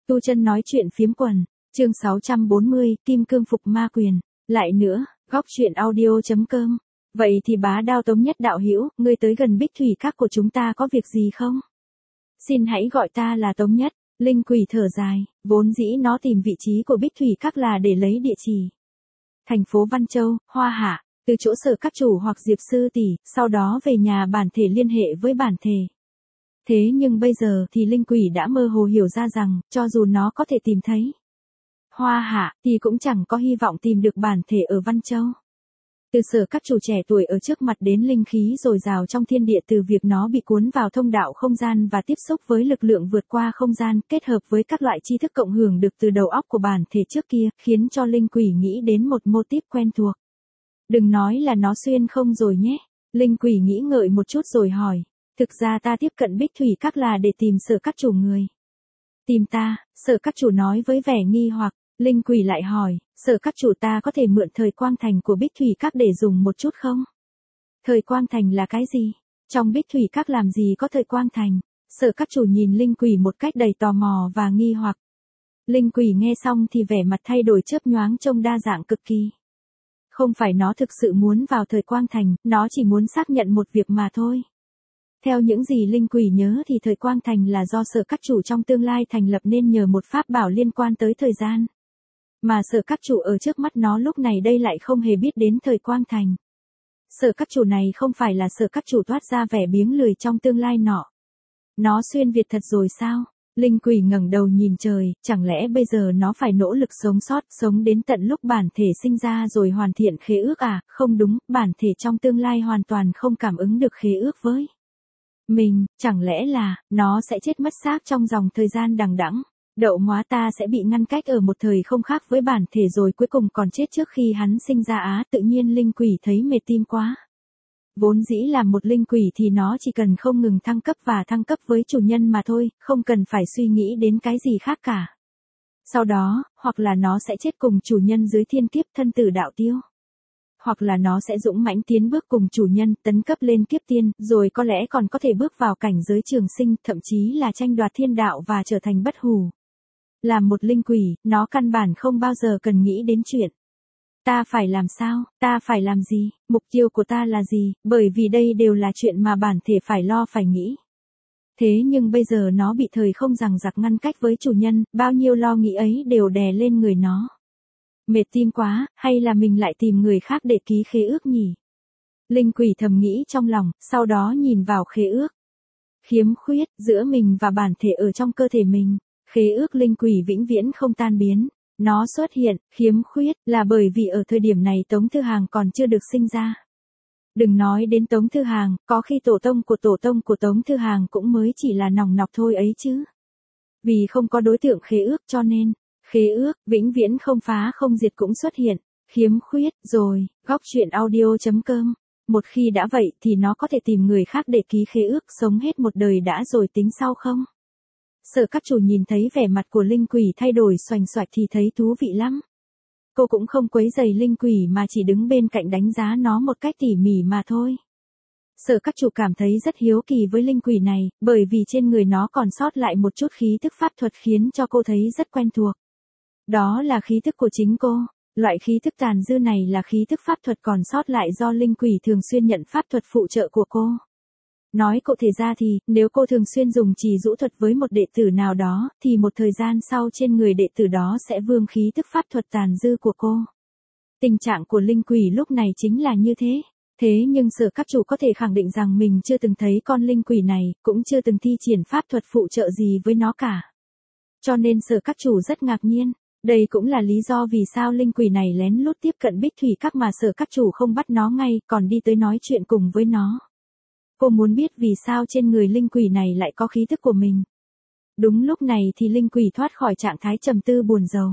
Tu Chân nói chuyện phiếm quần, chương 640, Kim Cương phục ma quyền. Lại nữa, góc truyện audio.com. Vậy thì bá đao Tống Nhất đạo hữu, ngươi tới gần Bích Thủy Các của chúng ta có việc gì không? Xin hãy gọi ta là Tống Nhất. Linh quỷ thở dài, vốn dĩ nó tìm vị trí của Bích Thủy Các là để lấy địa chỉ. Thành phố Văn Châu, Hoa Hạ, từ chỗ Sở các chủ hoặc Diệp sư tỷ, sau đó về nhà bản thể liên hệ với bản thể. Thế nhưng bây giờ thì linh quỷ đã mơ hồ hiểu ra rằng, cho dù nó có thể tìm thấy Hoa Hạ, thì cũng chẳng có hy vọng tìm được bản thể ở Văn Châu. Từ Sở các chủ trẻ tuổi ở trước mặt đến linh khí dồi dào trong thiên địa, từ việc nó bị cuốn vào thông đạo không gian và tiếp xúc với lực lượng vượt qua không gian, kết hợp với các loại tri thức cộng hưởng được từ đầu óc của bản thể trước kia, khiến cho linh quỷ nghĩ đến một mô típ quen thuộc. Đừng nói là nó xuyên không rồi nhé. Linh quỷ nghĩ ngợi một chút rồi hỏi. Thực ra ta tiếp cận Bích Thủy Các là để tìm Sở các chủ người. Tìm ta? Sở các chủ nói với vẻ nghi hoặc. Linh quỷ lại hỏi, Sở các chủ ta có thể mượn thời quang thành của Bích Thủy Các để dùng một chút không? Thời quang thành là cái gì? Trong Bích Thủy Các làm gì có thời quang thành? Sở các chủ nhìn linh quỷ một cách đầy tò mò và nghi hoặc. Linh quỷ nghe xong thì vẻ mặt thay đổi chớp nhoáng, trông đa dạng cực kỳ. Không phải nó thực sự muốn vào thời quang thành, nó chỉ muốn xác nhận một việc mà thôi. Theo những gì linh quỷ nhớ thì thời quang thành là do Sở các chủ trong tương lai thành lập nên nhờ một pháp bảo liên quan tới thời gian. Mà Sở các chủ ở trước mắt nó lúc này đây lại không hề biết đến thời quang thành. Sở các chủ này không phải là Sở các chủ thoát ra vẻ biếng lười trong tương lai nọ. Nó xuyên Việt thật rồi sao? Linh quỷ ngẩng đầu nhìn trời, chẳng lẽ bây giờ nó phải nỗ lực sống sót, sống đến tận lúc bản thể sinh ra rồi hoàn thiện khế ước à? Không đúng, bản thể trong tương lai hoàn toàn không cảm ứng được khế ước với mình, chẳng lẽ là, nó sẽ chết mất xác trong dòng thời gian đằng đẵng. Đậu móa, ta sẽ bị ngăn cách ở một thời không khác với bản thể rồi cuối cùng còn chết trước khi hắn sinh ra á. Tự nhiên linh quỷ thấy mệt tim quá. Vốn dĩ là một linh quỷ thì nó chỉ cần không ngừng thăng cấp và thăng cấp với chủ nhân mà thôi, không cần phải suy nghĩ đến cái gì khác cả. Sau đó, hoặc là nó sẽ chết cùng chủ nhân dưới thiên kiếp thân tử đạo tiêu. Hoặc là nó sẽ dũng mãnh tiến bước cùng chủ nhân, tấn cấp lên kiếp tiên, rồi có lẽ còn có thể bước vào cảnh giới trường sinh, thậm chí là tranh đoạt thiên đạo và trở thành bất hủ. Là một linh quỷ, nó căn bản không bao giờ cần nghĩ đến chuyện ta phải làm sao, ta phải làm gì, mục tiêu của ta là gì, bởi vì đây đều là chuyện mà bản thể phải lo phải nghĩ. Thế nhưng bây giờ nó bị thời không giằng giặc ngăn cách với chủ nhân, bao nhiêu lo nghĩ ấy đều đè lên người nó. Mệt tim quá, hay là mình lại tìm người khác để ký khế ước nhỉ? Linh quỷ thầm nghĩ trong lòng, sau đó nhìn vào khế ước. Khiếm khuyết, giữa mình và bản thể ở trong cơ thể mình. Khế ước linh quỷ vĩnh viễn không tan biến. Nó xuất hiện, khiếm khuyết, là bởi vì ở thời điểm này Tống Thư Hàng còn chưa được sinh ra. Đừng nói đến Tống Thư Hàng, có khi tổ tông của Tống Thư Hàng cũng mới chỉ là nòng nọc thôi ấy chứ. Vì không có đối tượng khế ước cho nên, khế ước, vĩnh viễn không phá không diệt cũng xuất hiện. Khiếm khuyết, rồi, góc truyện audio.com. Một khi đã vậy thì nó có thể tìm người khác để ký khế ước, sống hết một đời đã rồi tính sau không? Sở các chủ nhìn thấy vẻ mặt của linh quỷ thay đổi xoành xoạch thì thấy thú vị lắm. Cô cũng không quấy rầy linh quỷ mà chỉ đứng bên cạnh đánh giá nó một cách tỉ mỉ mà thôi. Sở các chủ cảm thấy rất hiếu kỳ với linh quỷ này, bởi vì trên người nó còn sót lại một chút khí tức pháp thuật khiến cho cô thấy rất quen thuộc. Đó là khí tức của chính cô. Loại khí thức tàn dư này là khí thức pháp thuật còn sót lại do linh quỷ thường xuyên nhận pháp thuật phụ trợ của cô. Nói cụ thể ra thì, nếu cô thường xuyên dùng trì dũ thuật với một đệ tử nào đó, thì một thời gian sau trên người đệ tử đó sẽ vương khí thức pháp thuật tàn dư của cô. Tình trạng của linh quỷ lúc này chính là như thế. Thế nhưng Sở các chủ có thể khẳng định rằng mình chưa từng thấy con linh quỷ này, cũng chưa từng thi triển pháp thuật phụ trợ gì với nó cả. Cho nên Sở các chủ rất ngạc nhiên. Đây cũng là lý do vì sao linh quỷ này lén lút tiếp cận Bích Thủy Các mà Sở các chủ không bắt nó ngay, còn đi tới nói chuyện cùng với nó. Cô muốn biết vì sao trên người linh quỷ này lại có khí thức của mình. Đúng lúc này thì linh quỷ thoát khỏi trạng thái trầm tư buồn rầu.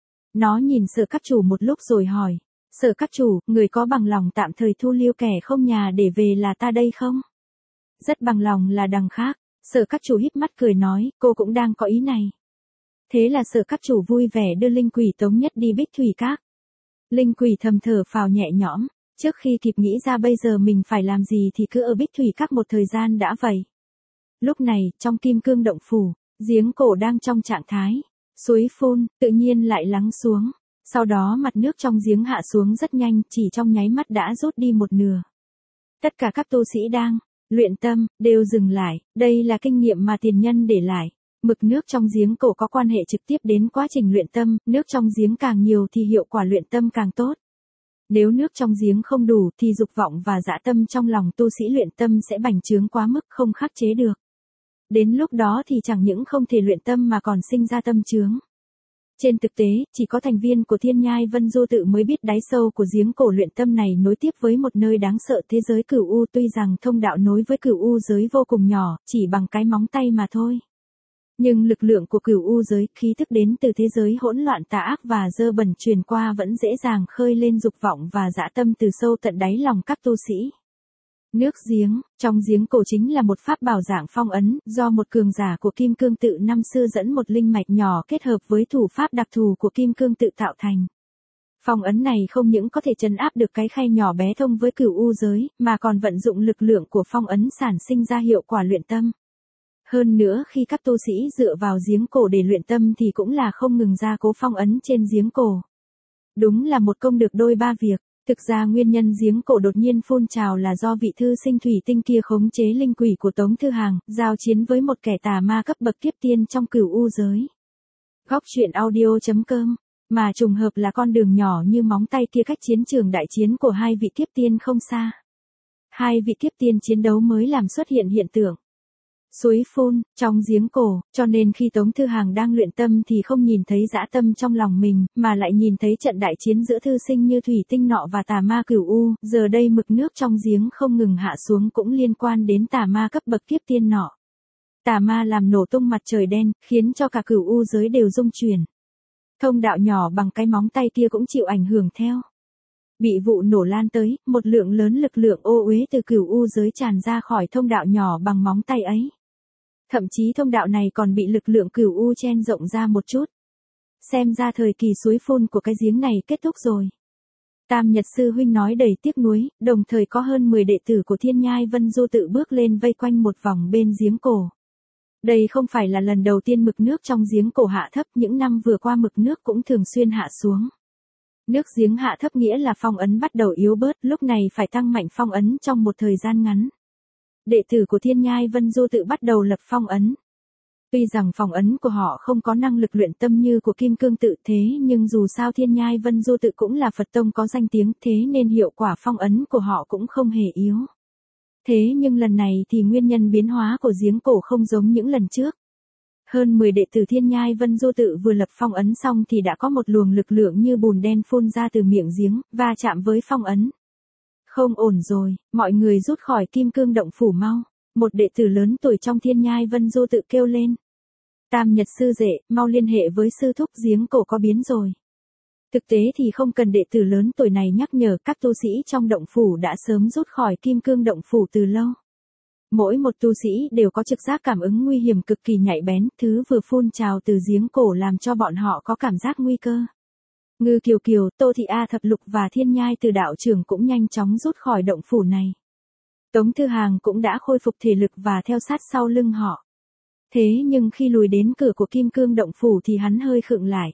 Nó nhìn Sở các chủ một lúc rồi hỏi. Sở các chủ, người có bằng lòng tạm thời thu lưu kẻ không nhà để về là ta đây không? Rất bằng lòng là đằng khác. Sở các chủ híp mắt cười nói, cô cũng đang có ý này. Thế là Sở các chủ vui vẻ đưa linh quỷ Tống Nhất đi Bích Thủy Các. Linh quỷ thầm thở phào nhẹ nhõm, trước khi kịp nghĩ ra bây giờ mình phải làm gì thì cứ ở Bích Thủy Các một thời gian đã vậy. Lúc này, trong Kim Cương động phủ, giếng cổ đang trong trạng thái Suối phun, tự nhiên lại lắng xuống. Sau đó mặt nước trong giếng hạ xuống rất nhanh, chỉ trong nháy mắt đã rút đi một nửa. Tất cả các tu sĩ đang luyện tâm, đều dừng lại, đây là kinh nghiệm mà tiền nhân để lại. Mực nước trong giếng cổ có quan hệ trực tiếp đến quá trình luyện tâm, nước trong giếng càng nhiều thì hiệu quả luyện tâm càng tốt. Nếu nước trong giếng không đủ thì dục vọng và dã tâm trong lòng tu sĩ luyện tâm sẽ bành trướng quá mức không khắc chế được. Đến lúc đó thì chẳng những không thể luyện tâm mà còn sinh ra tâm chướng. Trên thực tế, chỉ có thành viên của Thiên Nhai Vân Du Tự mới biết đáy sâu của giếng cổ luyện tâm này nối tiếp với một nơi đáng sợ thế giới cửu u, tuy rằng thông đạo nối với cửu u giới vô cùng nhỏ, chỉ bằng cái móng tay mà thôi. Nhưng lực lượng của cửu u giới, khí thức đến từ thế giới hỗn loạn tà ác và dơ bẩn truyền qua vẫn dễ dàng khơi lên dục vọng và dã tâm từ sâu tận đáy lòng các tu sĩ. Nước giếng, trong giếng cổ chính là một pháp bảo dạng phong ấn, do một cường giả của Kim Cương Tự năm xưa dẫn một linh mạch nhỏ kết hợp với thủ pháp đặc thù của Kim Cương Tự tạo thành. Phong ấn này không những có thể trấn áp được cái khay nhỏ bé thông với cửu u giới, mà còn vận dụng lực lượng của phong ấn sản sinh ra hiệu quả luyện tâm. Hơn nữa khi các tu sĩ dựa vào giếng cổ để luyện tâm thì cũng là không ngừng gia cố phong ấn trên giếng cổ. Đúng là một công được đôi ba việc. Thực ra nguyên nhân giếng cổ đột nhiên phun trào là do vị thư sinh thủy tinh kia khống chế linh quỷ của Tống Thư Hàng, giao chiến với một kẻ tà ma cấp bậc kiếp tiên trong cửu u giới. Góc truyện audio.com, mà trùng hợp là con đường nhỏ như móng tay kia cách chiến trường đại chiến của hai vị kiếp tiên không xa. Hai vị kiếp tiên chiến đấu mới làm xuất hiện hiện tượng suối phun, trong giếng cổ, cho nên khi Tống Thư Hàng đang luyện tâm thì không nhìn thấy dã tâm trong lòng mình, mà lại nhìn thấy trận đại chiến giữa thư sinh như thủy tinh nọ và tà ma cửu u, giờ đây mực nước trong giếng không ngừng hạ xuống cũng liên quan đến tà ma cấp bậc kiếp tiên nọ. Tà ma làm nổ tung mặt trời đen, khiến cho cả cửu u giới đều rung chuyển. Thông đạo nhỏ bằng cái móng tay kia cũng chịu ảnh hưởng theo. Bị vụ nổ lan tới, một lượng lớn lực lượng ô uế từ cửu u giới tràn ra khỏi thông đạo nhỏ bằng móng tay ấy. Thậm chí thông đạo này còn bị lực lượng cửu u chen rộng ra một chút. Xem ra thời kỳ suối phun của cái giếng này kết thúc rồi. Tam Nhật Sư Huynh nói đầy tiếc nuối, đồng thời có hơn 10 đệ tử của Thiên Nhai Vân Du Tự bước lên vây quanh một vòng bên giếng cổ. Đây không phải là lần đầu tiên mực nước trong giếng cổ hạ thấp, những năm vừa qua mực nước cũng thường xuyên hạ xuống. Nước giếng hạ thấp nghĩa là phong ấn bắt đầu yếu bớt, lúc này phải tăng mạnh phong ấn trong một thời gian ngắn. Đệ tử của Thiên Nhai Vân Du Tự bắt đầu lập phong ấn. Tuy rằng phong ấn của họ không có năng lực luyện tâm như của Kim Cương Tự thế nhưng dù sao Thiên Nhai Vân Du Tự cũng là Phật tông có danh tiếng thế nên hiệu quả phong ấn của họ cũng không hề yếu. Thế nhưng lần này thì nguyên nhân biến hóa của giếng cổ không giống những lần trước. Hơn 10 đệ tử Thiên Nhai Vân Du Tự vừa lập phong ấn xong thì đã có một luồng lực lượng như bùn đen phun ra từ miệng giếng, va chạm với phong ấn. Không ổn rồi, mọi người rút khỏi Kim Cương Động Phủ mau. Một đệ tử lớn tuổi trong Thiên Nhai Vân Du Tự kêu lên. Tam Nhật Sư Đệ, mau liên hệ với sư thúc, giếng cổ có biến rồi. Thực tế thì không cần đệ tử lớn tuổi này nhắc nhở, các tu sĩ trong động phủ đã sớm rút khỏi Kim Cương Động Phủ từ lâu. Mỗi một tu sĩ đều có trực giác cảm ứng nguy hiểm cực kỳ nhạy bén, thứ vừa phun trào từ giếng cổ làm cho bọn họ có cảm giác nguy cơ. Ngư Kiều Kiều, Tô Thị A Thập Lục và Thiên Nhai Từ đạo trưởng cũng nhanh chóng rút khỏi động phủ này. Tống Thư Hàng cũng đã khôi phục thể lực và theo sát sau lưng họ. Thế nhưng khi lùi đến cửa của Kim Cương Động Phủ thì hắn hơi khựng lại.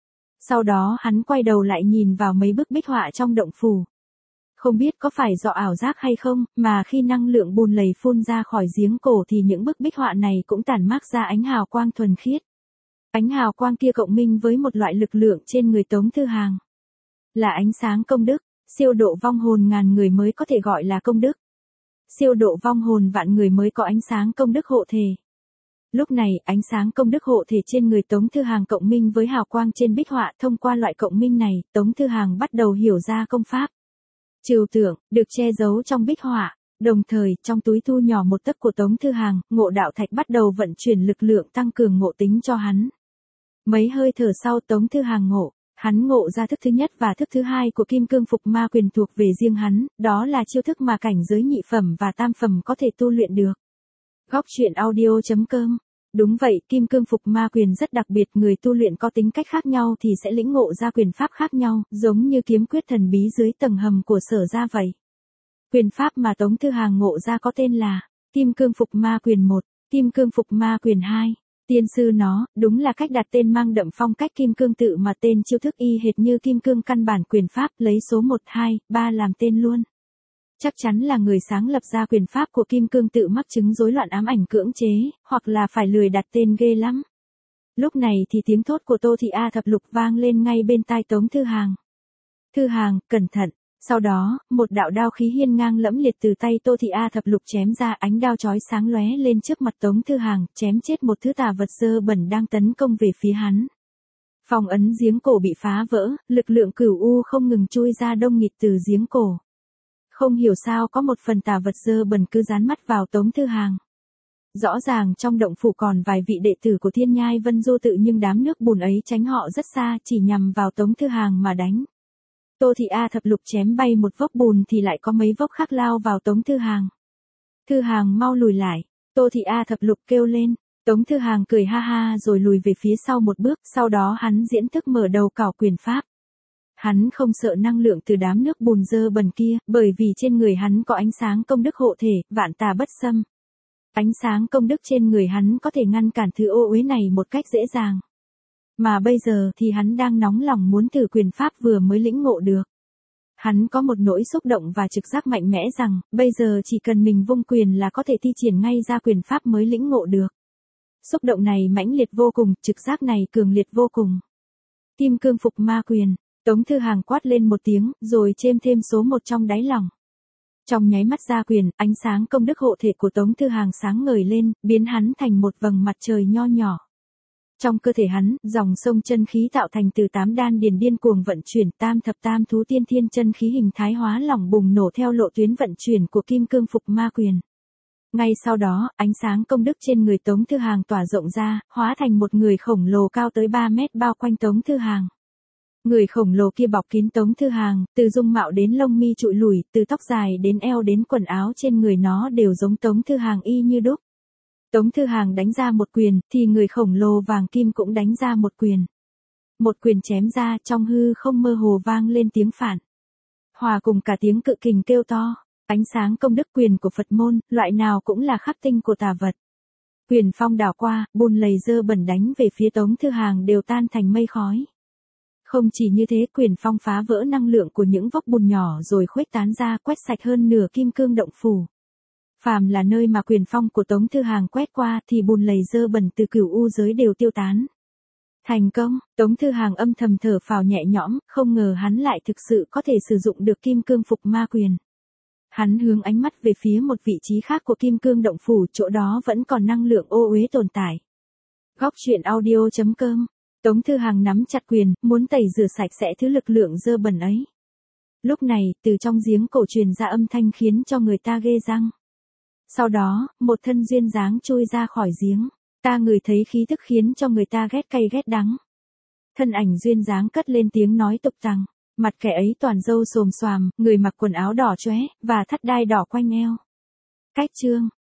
Sau đó hắn quay đầu lại nhìn vào mấy bức bích họa trong động phủ. Không biết có phải do ảo giác hay không, mà khi năng lượng bùn lầy phun ra khỏi giếng cổ thì những bức bích họa này cũng tản mát ra ánh hào quang thuần khiết. Ánh hào quang kia cộng minh với một loại lực lượng trên người Tống Thư Hàng. Là ánh sáng công đức, siêu độ vong hồn ngàn người mới có thể gọi là công đức. Siêu độ vong hồn vạn người mới có ánh sáng công đức hộ thể. Lúc này, ánh sáng công đức hộ thể trên người Tống Thư Hàng cộng minh với hào quang trên bích họa, thông qua loại cộng minh này, Tống Thư Hàng bắt đầu hiểu ra công pháp. Trừu tượng, được che giấu trong bích họa. Đồng thời, trong túi thu nhỏ một tấc của Tống Thư Hàng, Ngộ Đạo Thạch bắt đầu vận chuyển lực lượng tăng cường ngộ tính cho hắn. Mấy hơi thở sau Tống Thư Hàng hắn ngộ ra thức thứ nhất và thức thứ hai của Kim Cương Phục Ma Quyền thuộc về riêng hắn, đó là chiêu thức mà cảnh giới nhị phẩm và tam phẩm có thể tu luyện được. Góc truyện audio.com. Đúng vậy, Kim Cương Phục Ma Quyền rất đặc biệt, người tu luyện có tính cách khác nhau thì sẽ lĩnh ngộ ra quyền pháp khác nhau, giống như kiếm quyết thần bí dưới tầng hầm của Sở Gia vậy. Quyền pháp mà Tống Thư Hàng ngộ ra có tên là Kim Cương Phục Ma Quyền 1, Kim Cương Phục Ma Quyền 2. Tiên sư nó, đúng là cách đặt tên mang đậm phong cách kim cương tự mà tên chiêu thức y hệt như kim cương căn bản quyền pháp, lấy số 1, 2, 3 làm tên luôn. Chắc chắn là người sáng lập ra quyền pháp của kim cương tự mắc chứng rối loạn ám ảnh cưỡng chế, hoặc là phải lười đặt tên ghê lắm. Lúc này thì tiếng thốt của Tô Thị A Thập Lục vang lên ngay bên tai Tống Thư Hàng. Thư Hàng, cẩn thận. Sau đó, một đạo đao khí hiên ngang lẫm liệt từ tay Tô Thị A Thập Lục chém ra, ánh đao chói sáng lóe lên trước mặt Tống Thư Hàng, chém chết một thứ tà vật dơ bẩn đang tấn công về phía hắn. Phong ấn giếng cổ bị phá vỡ, lực lượng cửu u không ngừng chui ra đông nghịt từ giếng cổ. Không hiểu sao có một phần tà vật dơ bẩn cứ dán mắt vào Tống Thư Hàng. Rõ ràng trong động phủ còn vài vị đệ tử của Thiên Nhai Vân Du Tự, nhưng đám nước bùn ấy tránh họ rất xa, chỉ nhằm vào Tống Thư Hàng mà đánh. Tô Thị A Thập Lục chém bay một vốc bùn thì lại có mấy vốc khác lao vào Tống Thư Hàng. Thư Hàng mau lùi lại, Tô Thị A Thập Lục kêu lên. Tống Thư Hàng cười ha ha rồi lùi về phía sau một bước, sau đó hắn diễn thức mở đầu cảo quyền pháp. Hắn không sợ năng lượng từ đám nước bùn dơ bẩn kia, bởi vì trên người hắn có ánh sáng công đức hộ thể, vạn tà bất xâm. Ánh sáng công đức trên người hắn có thể ngăn cản thứ ô uế này một cách dễ dàng. Mà bây giờ thì hắn đang nóng lòng muốn thử quyền pháp vừa mới lĩnh ngộ được. Hắn có một nỗi xúc động và trực giác mạnh mẽ rằng, bây giờ chỉ cần mình vung quyền là có thể thi triển ngay ra quyền pháp mới lĩnh ngộ được. Xúc động này mãnh liệt vô cùng, trực giác này cường liệt vô cùng. Kim cương phục ma quyền, Tống Thư Hàng quát lên một tiếng, rồi chêm thêm số 1 trong đáy lòng. Trong nháy mắt ra quyền, ánh sáng công đức hộ thể của Tống Thư Hàng sáng ngời lên, biến hắn thành một vầng mặt trời nho nhỏ. Trong cơ thể hắn, dòng sông chân khí tạo thành từ 8 đan điền điên cuồng vận chuyển, tam thập tam thú tiên thiên chân khí hình thái hóa lỏng bùng nổ theo lộ tuyến vận chuyển của kim cương phục ma quyền. Ngay sau đó, ánh sáng công đức trên người Tống Thư Hàng tỏa rộng ra, hóa thành một người khổng lồ cao tới 3 mét bao quanh Tống Thư Hàng. Người khổng lồ kia bọc kín Tống Thư Hàng, từ dung mạo đến lông mi trụi lủi, từ tóc dài đến eo đến quần áo trên người nó đều giống Tống Thư Hàng y như đúc. Tống Thư Hàng đánh ra một quyền, thì người khổng lồ vàng kim cũng đánh ra một quyền. Một quyền chém ra, trong hư không mơ hồ vang lên tiếng phản. Hòa cùng cả tiếng cự kình kêu to, ánh sáng công đức quyền của Phật môn, loại nào cũng là khắc tinh của tà vật. Quyền phong đảo qua, bùn lầy dơ bẩn đánh về phía Tống Thư Hàng đều tan thành mây khói. Không chỉ như thế, quyền phong phá vỡ năng lượng của những vốc bùn nhỏ rồi khuếch tán ra, quét sạch hơn nửa kim cương động phủ. Phàm là nơi mà quyền phong của Tống Thư Hàng quét qua thì bùn lầy dơ bẩn từ cửu u giới đều tiêu tán. Thành công, Tống Thư Hàng âm thầm thở phào nhẹ nhõm, không ngờ hắn lại thực sự có thể sử dụng được kim cương phục ma quyền. Hắn hướng ánh mắt về phía một vị trí khác của kim cương động phủ, chỗ đó vẫn còn năng lượng ô uế tồn tại. Góc truyện audio.com. Tống Thư Hàng nắm chặt quyền, muốn tẩy rửa sạch sẽ thứ lực lượng dơ bẩn ấy. Lúc này, từ trong giếng cổ truyền ra âm thanh khiến cho người ta ghê răng. Sau đó, một thân duyên dáng trôi ra khỏi giếng. Ta ngửi thấy khí tức khiến cho người ta ghét cay ghét đắng. Thân ảnh duyên dáng cất lên tiếng nói tục tằng. Mặt kẻ ấy toàn râu xồm xoàm, người mặc quần áo đỏ chóe, và thắt đai đỏ quanh eo. Cách chương.